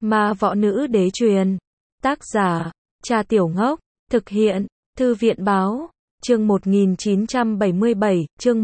Ma Võ Nữ Đế truyền. Tác giả, Cha Tiểu Ngốc. Thực hiện, Thư viện báo. Chương 1977, chương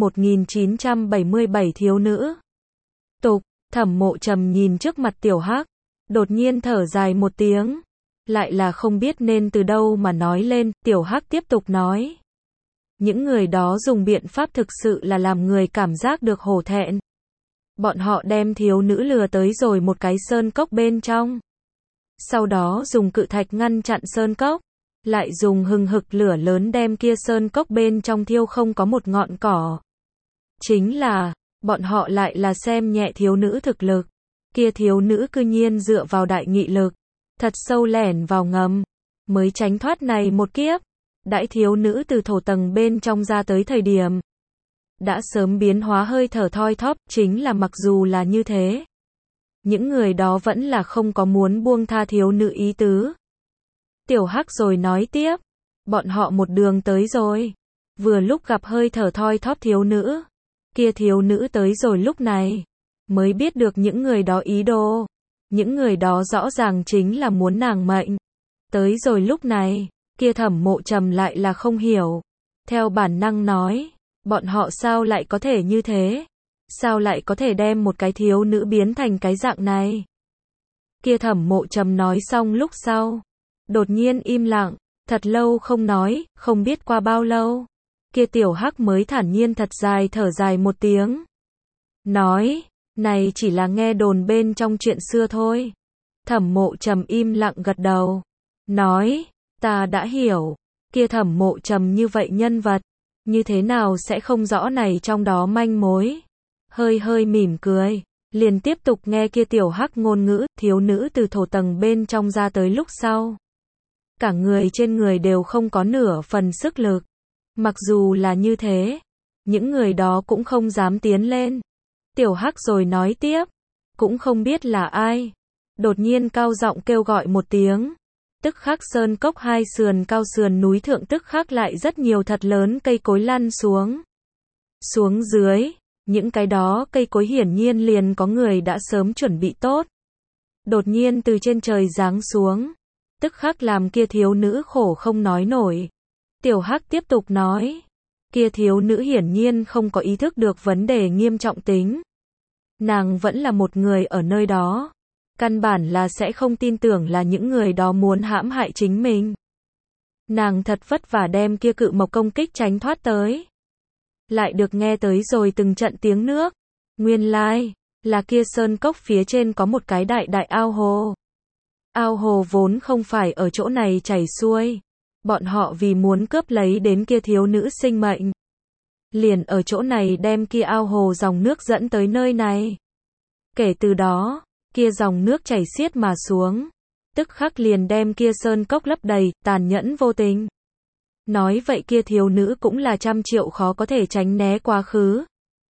1977 thiếu nữ. Tục, Thẩm Mộ Trầm nhìn trước mặt Tiểu Hắc, đột nhiên thở dài một tiếng. Lại là không biết nên từ đâu mà nói lên, Tiểu Hắc tiếp tục nói. Những người đó dùng biện pháp thực sự là làm người cảm giác được hổ thẹn. Bọn họ đem thiếu nữ lừa tới rồi một cái sơn cốc bên trong. Sau đó dùng cự thạch ngăn chặn sơn cốc. Lại dùng hừng hực lửa lớn đem kia sơn cốc bên trong thiêu không có một ngọn cỏ. Chính là, bọn họ lại là xem nhẹ thiếu nữ thực lực. Kia thiếu nữ cư nhiên dựa vào đại nghị lực, thật sâu lẻn vào ngầm, mới tránh thoát này một kiếp. Đãi thiếu nữ từ thổ tầng bên trong ra tới thời điểm, đã sớm biến hóa hơi thở thoi thóp, chính là mặc dù là như thế. Những người đó vẫn là không có muốn buông tha thiếu nữ ý tứ. Tiểu Hắc rồi nói tiếp, bọn họ một đường tới rồi. Vừa lúc gặp hơi thở thoi thóp thiếu nữ. Kia thiếu nữ tới rồi lúc này, mới biết được những người đó ý đồ. Những người đó rõ ràng chính là muốn nàng mệnh. Tới rồi lúc này, kia Thẩm Mộ Trầm lại là không hiểu. Theo bản năng nói, bọn họ sao lại có thể như thế? Sao lại có thể đem một cái thiếu nữ biến thành cái dạng này? Kia Thẩm Mộ Trầm nói xong lúc sau, đột nhiên im lặng, thật lâu không nói, không biết qua bao lâu. Kia Tiểu Hắc mới thản nhiên thật dài thở dài một tiếng. Nói, này chỉ là nghe đồn bên trong chuyện xưa thôi. Thẩm Mộ Trầm im lặng gật đầu. Nói, ta đã hiểu. Kia Thẩm Mộ Trầm như vậy nhân vật, như thế nào sẽ không rõ này trong đó manh mối. Hơi hơi mỉm cười, liền tiếp tục nghe kia Tiểu Hắc ngôn ngữ, thiếu nữ từ thổ tầng bên trong ra tới lúc sau. Cả người trên người đều không có nửa phần sức lực. Mặc dù là như thế, những người đó cũng không dám tiến lên. Tiểu Hắc rồi nói tiếp, cũng không biết là ai. Đột nhiên cao giọng kêu gọi một tiếng. Tức khắc sơn cốc hai sườn cao sườn núi thượng tức khắc lại rất nhiều thật lớn cây cối lăn xuống. Xuống dưới, những cái đó cây cối hiển nhiên liền có người đã sớm chuẩn bị tốt. Đột nhiên từ trên trời giáng xuống. Tức khắc làm kia thiếu nữ khổ không nói nổi. Tiểu Hắc tiếp tục nói. Kia thiếu nữ hiển nhiên không có ý thức được vấn đề nghiêm trọng tính. Nàng vẫn là một người ở nơi đó. Căn bản là sẽ không tin tưởng là những người đó muốn hãm hại chính mình. Nàng thật vất vả đem kia cự mộc công kích tránh thoát tới. Lại được nghe tới rồi từng trận tiếng nước. Nguyên lai, là kia sơn cốc phía trên có một cái đại đại ao hồ. Ao hồ vốn không phải ở chỗ này chảy xuôi. Bọn họ vì muốn cướp lấy đến kia thiếu nữ sinh mệnh. Liền ở chỗ này đem kia ao hồ dòng nước dẫn tới nơi này. Kể từ đó, kia dòng nước chảy xiết mà xuống. Tức khắc liền đem kia sơn cốc lấp đầy, tàn nhẫn vô tình. Nói vậy kia thiếu nữ cũng là trăm triệu khó có thể tránh né quá khứ.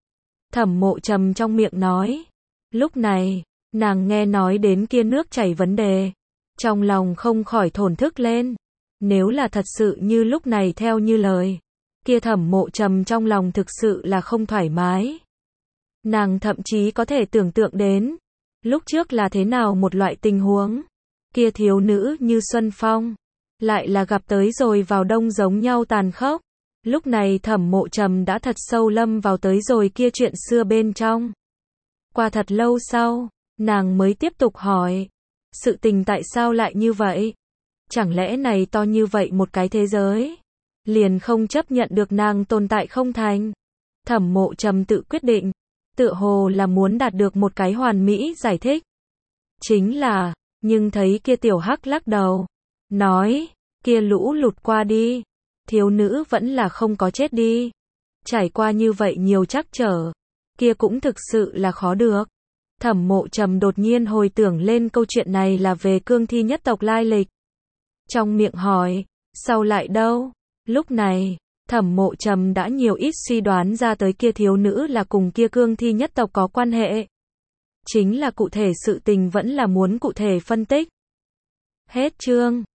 Thẩm Mộ Trầm trong miệng nói. Lúc này, nàng nghe nói đến kia nước chảy vấn đề. Trong lòng không khỏi thổn thức lên. Nếu là thật sự như lúc này theo như lời, kia Thẩm Mộ Trầm trong lòng thực sự là không thoải mái. Nàng thậm chí có thể tưởng tượng đến, lúc trước là thế nào một loại tình huống. Kia thiếu nữ như xuân phong, lại là gặp tới rồi vào đông giống nhau tàn khốc. Lúc này Thẩm Mộ Trầm đã thật sâu lâm vào tới rồi kia chuyện xưa bên trong. Qua thật lâu sau, nàng mới tiếp tục hỏi, sự tình tại sao lại như vậy? Chẳng lẽ này to như vậy một cái thế giới, liền không chấp nhận được nàng tồn tại không thành? Thẩm Mộ Trầm tự quyết định, tựa hồ là muốn đạt được một cái hoàn mỹ giải thích. Chính là, nhưng thấy kia Tiểu Hắc lắc đầu, nói, kia lũ lụt qua đi, thiếu nữ vẫn là không có chết đi. Trải qua như vậy nhiều trắc trở, kia cũng thực sự là khó được. Thẩm Mộ Trầm đột nhiên hồi tưởng lên câu chuyện này là về cương thi nhất tộc lai lịch. Trong miệng hỏi, sao lại đâu? Lúc này, Thẩm Mộ Trầm đã nhiều ít suy đoán ra tới kia thiếu nữ là cùng kia cương thi nhất tộc có quan hệ. Chính là cụ thể sự tình vẫn là muốn cụ thể phân tích. Hết chương.